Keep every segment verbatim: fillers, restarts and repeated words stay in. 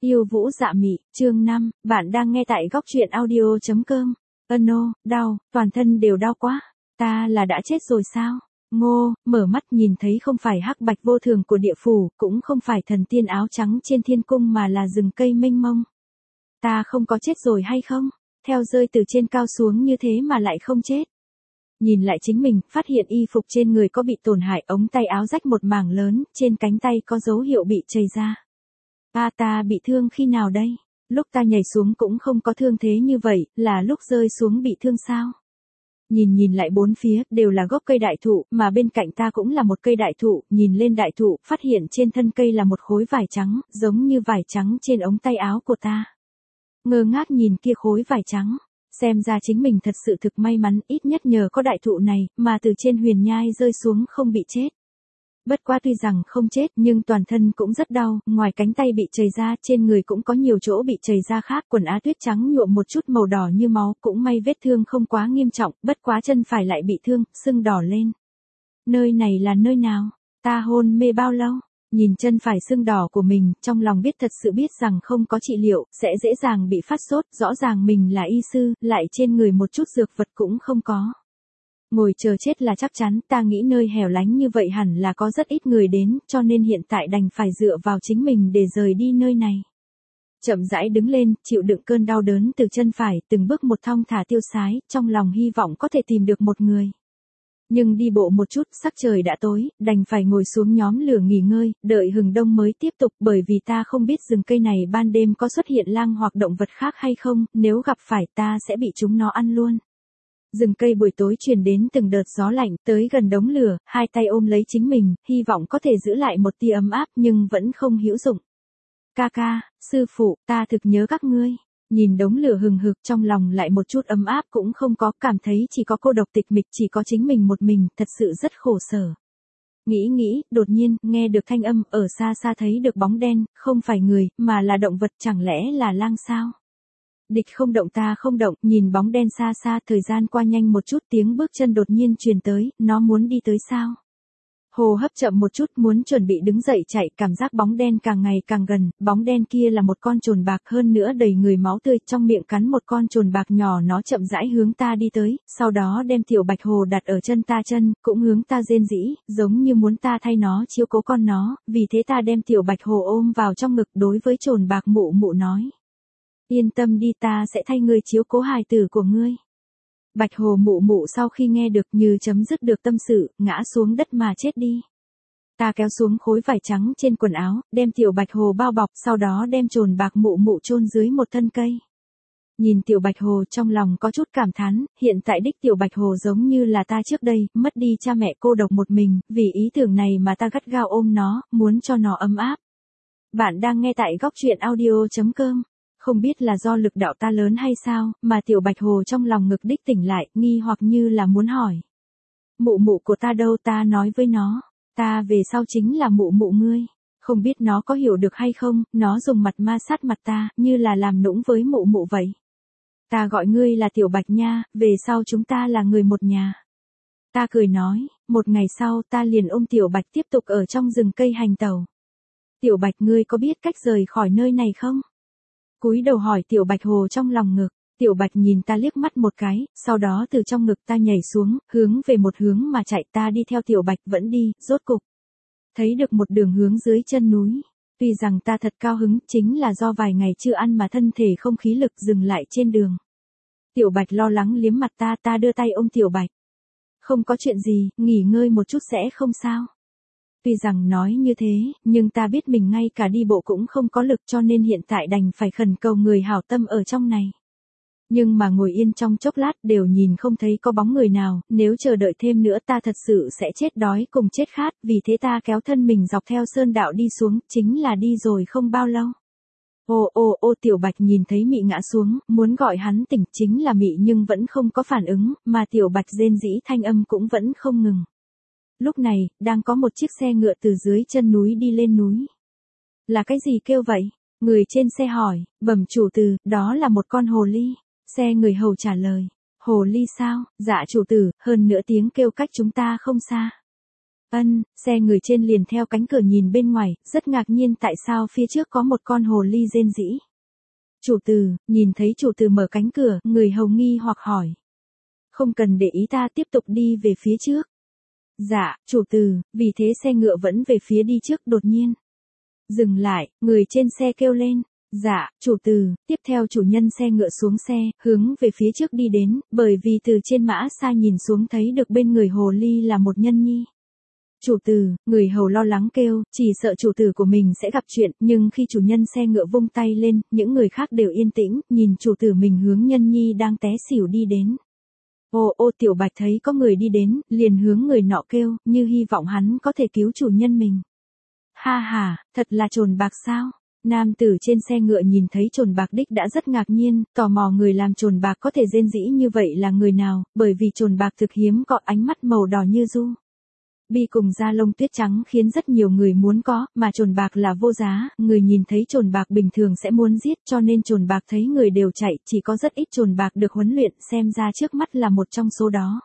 Yêu Vũ Dạ Mị, chương năm, bạn đang nghe tại góc truyện audio.com. Ân ô, đau, toàn thân đều đau quá. Ta là đã chết rồi sao? Ngô, mở mắt nhìn thấy không phải hắc bạch vô thường của địa phủ, cũng không phải thần tiên áo trắng trên thiên cung mà là rừng cây mênh mông. Ta không có chết rồi hay không? Theo rơi từ trên cao xuống như thế mà lại không chết. Nhìn lại chính mình, phát hiện y phục trên người có bị tổn hại, ống tay áo rách một mảng lớn, trên cánh tay có dấu hiệu bị chảy ra. Ta ta bị thương khi nào đây? Lúc ta nhảy xuống cũng không có thương thế như vậy, là lúc rơi xuống bị thương sao? Nhìn nhìn lại bốn phía, đều là gốc cây đại thụ, mà bên cạnh ta cũng là một cây đại thụ, nhìn lên đại thụ, phát hiện trên thân cây là một khối vải trắng, giống như vải trắng trên ống tay áo của ta. Ngơ ngác nhìn kia khối vải trắng, xem ra chính mình thật sự thực may mắn, ít nhất nhờ có đại thụ này, mà từ trên huyền nhai rơi xuống không bị chết. Bất quá tuy rằng không chết nhưng toàn thân cũng rất đau, ngoài cánh tay bị chảy ra, trên người cũng có nhiều chỗ bị chảy ra khác, quần áo tuyết trắng nhuộm một chút màu đỏ như máu, cũng may vết thương không quá nghiêm trọng, bất quá chân phải lại bị thương, sưng đỏ lên. Nơi này là nơi nào? Ta hôn mê bao lâu? Nhìn chân phải sưng đỏ của mình, trong lòng biết thật sự biết rằng không có trị liệu, sẽ dễ dàng bị phát sốt, rõ ràng mình là y sư, lại trên người một chút dược vật cũng không có. Ngồi chờ chết là chắc chắn, ta nghĩ nơi hẻo lánh như vậy hẳn là có rất ít người đến, cho nên hiện tại đành phải dựa vào chính mình để rời đi nơi này. Chậm rãi đứng lên, chịu đựng cơn đau đớn từ chân phải, từng bước một thong thả tiêu sái, trong lòng hy vọng có thể tìm được một người. Nhưng đi bộ một chút, sắc trời đã tối, đành phải ngồi xuống nhóm lửa nghỉ ngơi, đợi hừng đông mới tiếp tục, bởi vì ta không biết rừng cây này ban đêm có xuất hiện lang hoặc động vật khác hay không, nếu gặp phải ta sẽ bị chúng nó ăn luôn. Rừng cây buổi tối truyền đến từng đợt gió lạnh, tới gần đống lửa, hai tay ôm lấy chính mình, hy vọng có thể giữ lại một tia ấm áp nhưng vẫn không hữu dụng. Ca ca, sư phụ, ta thực nhớ các ngươi. Nhìn đống lửa hừng hực trong lòng lại một chút ấm áp cũng không có, cảm thấy chỉ có cô độc tịch mịch, chỉ có chính mình một mình, thật sự rất khổ sở. Nghĩ nghĩ, đột nhiên, nghe được thanh âm, ở xa xa thấy được bóng đen, không phải người, mà là động vật, chẳng lẽ là lang sao? Địch không động ta không động, nhìn bóng đen xa xa, thời gian qua nhanh một chút, tiếng bước chân đột nhiên truyền tới, nó muốn đi tới sao? Hồ hấp chậm một chút, muốn chuẩn bị đứng dậy chạy, cảm giác bóng đen càng ngày càng gần, bóng đen kia là một con trồn bạc, hơn nữa đầy người máu tươi, trong miệng cắn một con trồn bạc nhỏ, nó chậm rãi hướng ta đi tới, sau đó đem tiểu bạch hồ đặt ở chân ta chân, cũng hướng ta rên rỉ, giống như muốn ta thay nó chiếu cố con nó, vì thế ta đem tiểu bạch hồ ôm vào trong ngực, đối với trồn bạc mụ mụ nói. Yên tâm đi, ta sẽ thay ngươi chiếu cố hài tử của ngươi. Bạch hồ mụ mụ sau khi nghe được như chấm dứt được tâm sự, ngã xuống đất mà chết đi. Ta kéo xuống khối vải trắng trên quần áo, đem tiểu bạch hồ bao bọc, sau đó đem trồn bạc mụ mụ chôn dưới một thân cây. Nhìn tiểu bạch hồ trong lòng có chút cảm thán, hiện tại đích tiểu bạch hồ giống như là ta trước đây, mất đi cha mẹ cô độc một mình, vì ý tưởng này mà ta gắt gao ôm nó, muốn cho nó ấm áp. Bạn đang nghe tại góc truyện audio.com. Không biết là do lực đạo ta lớn hay sao, mà tiểu bạch hồ trong lòng ngực đích tỉnh lại, nghi hoặc như là muốn hỏi. Mụ mụ của ta đâu, ta nói với nó, ta về sau chính là mụ mụ ngươi. Không biết nó có hiểu được hay không, nó dùng mặt ma sát mặt ta, như là làm nũng với mụ mụ vậy. Ta gọi ngươi là tiểu bạch nha, về sau chúng ta là người một nhà. Ta cười nói, một ngày sau ta liền ôm tiểu bạch tiếp tục ở trong rừng cây hành tẩu. Tiểu bạch, ngươi có biết cách rời khỏi nơi này không? Cúi đầu hỏi tiểu bạch hồ trong lòng ngực, tiểu bạch nhìn ta liếc mắt một cái, sau đó từ trong ngực ta nhảy xuống, hướng về một hướng mà chạy, ta đi theo tiểu bạch vẫn đi, rốt cục. Thấy được một đường hướng dưới chân núi, tuy rằng ta thật cao hứng, chính là do vài ngày chưa ăn mà thân thể không khí lực dừng lại trên đường. Tiểu bạch lo lắng liếm mặt ta, ta đưa tay ôm tiểu bạch. Không có chuyện gì, nghỉ ngơi một chút sẽ không sao. Tuy rằng nói như thế, nhưng ta biết mình ngay cả đi bộ cũng không có lực, cho nên hiện tại đành phải khẩn cầu người hảo tâm ở trong này. Nhưng mà ngồi yên trong chốc lát đều nhìn không thấy có bóng người nào, nếu chờ đợi thêm nữa ta thật sự sẽ chết đói cùng chết khát, vì thế ta kéo thân mình dọc theo sơn đạo đi xuống, chính là đi rồi không bao lâu. Ô ô ô tiểu bạch nhìn thấy Mị ngã xuống, muốn gọi hắn tỉnh, chính là Mị nhưng vẫn không có phản ứng, mà tiểu bạch rên rỉ thanh âm cũng vẫn không ngừng. Lúc này, đang có một chiếc xe ngựa từ dưới chân núi đi lên núi. Là cái gì kêu vậy? Người trên xe hỏi, bẩm chủ tử, đó là một con hồ ly. Xe người hầu trả lời, hồ ly sao? Dạ chủ tử, hơn nữa tiếng kêu cách chúng ta không xa. Ân, xe người trên liền theo cánh cửa nhìn bên ngoài, rất ngạc nhiên tại sao phía trước có một con hồ ly rên rỉ. Chủ tử, nhìn thấy chủ tử mở cánh cửa, người hầu nghi hoặc hỏi. Không cần để ý ta tiếp tục đi về phía trước. Dạ, chủ tử, vì thế xe ngựa vẫn về phía đi trước đột nhiên. Dừng lại, người trên xe kêu lên. Dạ, chủ tử, tiếp theo chủ nhân xe ngựa xuống xe, hướng về phía trước đi đến, bởi vì từ trên mã xa nhìn xuống thấy được bên người hồ ly là một nhân nhi. Chủ tử, người hầu lo lắng kêu, chỉ sợ chủ tử của mình sẽ gặp chuyện, nhưng khi chủ nhân xe ngựa vung tay lên, những người khác đều yên tĩnh, nhìn chủ tử mình hướng nhân nhi đang té xỉu đi đến. Ô ô Tiểu Bạch thấy có người đi đến, liền hướng người nọ kêu, như hy vọng hắn có thể cứu chủ nhân mình. Ha ha, thật là trồn bạc sao? Nam tử trên xe ngựa nhìn thấy trồn bạc đích đã rất ngạc nhiên, tò mò người làm trồn bạc có thể rên rỉ như vậy là người nào, bởi vì trồn bạc thực hiếm có ánh mắt màu đỏ như du. Bi cùng da lông tuyết trắng khiến rất nhiều người muốn có, mà trồn bạc là vô giá, người nhìn thấy trồn bạc bình thường sẽ muốn giết cho nên trồn bạc thấy người đều chạy, chỉ có rất ít trồn bạc được huấn luyện xem ra trước mắt là một trong số đó.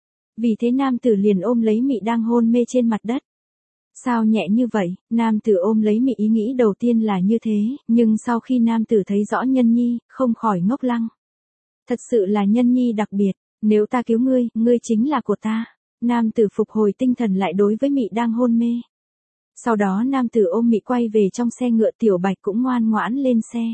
Vì thế nam tử liền ôm lấy Mị đang hôn mê trên mặt đất. Sao nhẹ như vậy, nam tử ôm lấy Mị ý nghĩ đầu tiên là như thế, nhưng sau khi nam tử thấy rõ nhân nhi, không khỏi ngốc lăng. Thật sự là nhân nhi đặc biệt, nếu ta cứu ngươi, ngươi chính là của ta. Nam tử phục hồi tinh thần lại đối với Mị đang hôn mê. Sau đó nam tử ôm Mị quay về trong xe ngựa, Tiểu Bạch cũng ngoan ngoãn lên xe.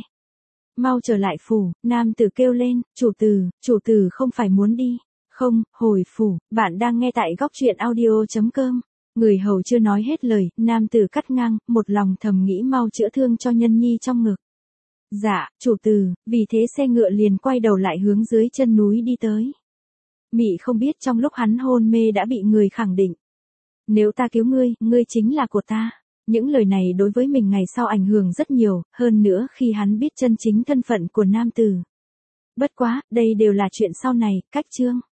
Mau trở lại phủ, nam tử kêu lên, chủ tử, chủ tử không phải muốn đi. Không, hồi phủ, bạn đang nghe tại góc truyện audio chấm com. Người hầu chưa nói hết lời, nam tử cắt ngang, một lòng thầm nghĩ mau chữa thương cho nhân nhi trong ngực. Dạ, chủ tử, vì thế xe ngựa liền quay đầu lại hướng dưới chân núi đi tới. Mị không biết trong lúc hắn hôn mê đã bị người khẳng định. Nếu ta cứu ngươi, ngươi chính là của ta. Những lời này đối với mình ngày sau ảnh hưởng rất nhiều, hơn nữa khi hắn biết chân chính thân phận của nam tử. Bất quá, đây đều là chuyện sau này, cách chương.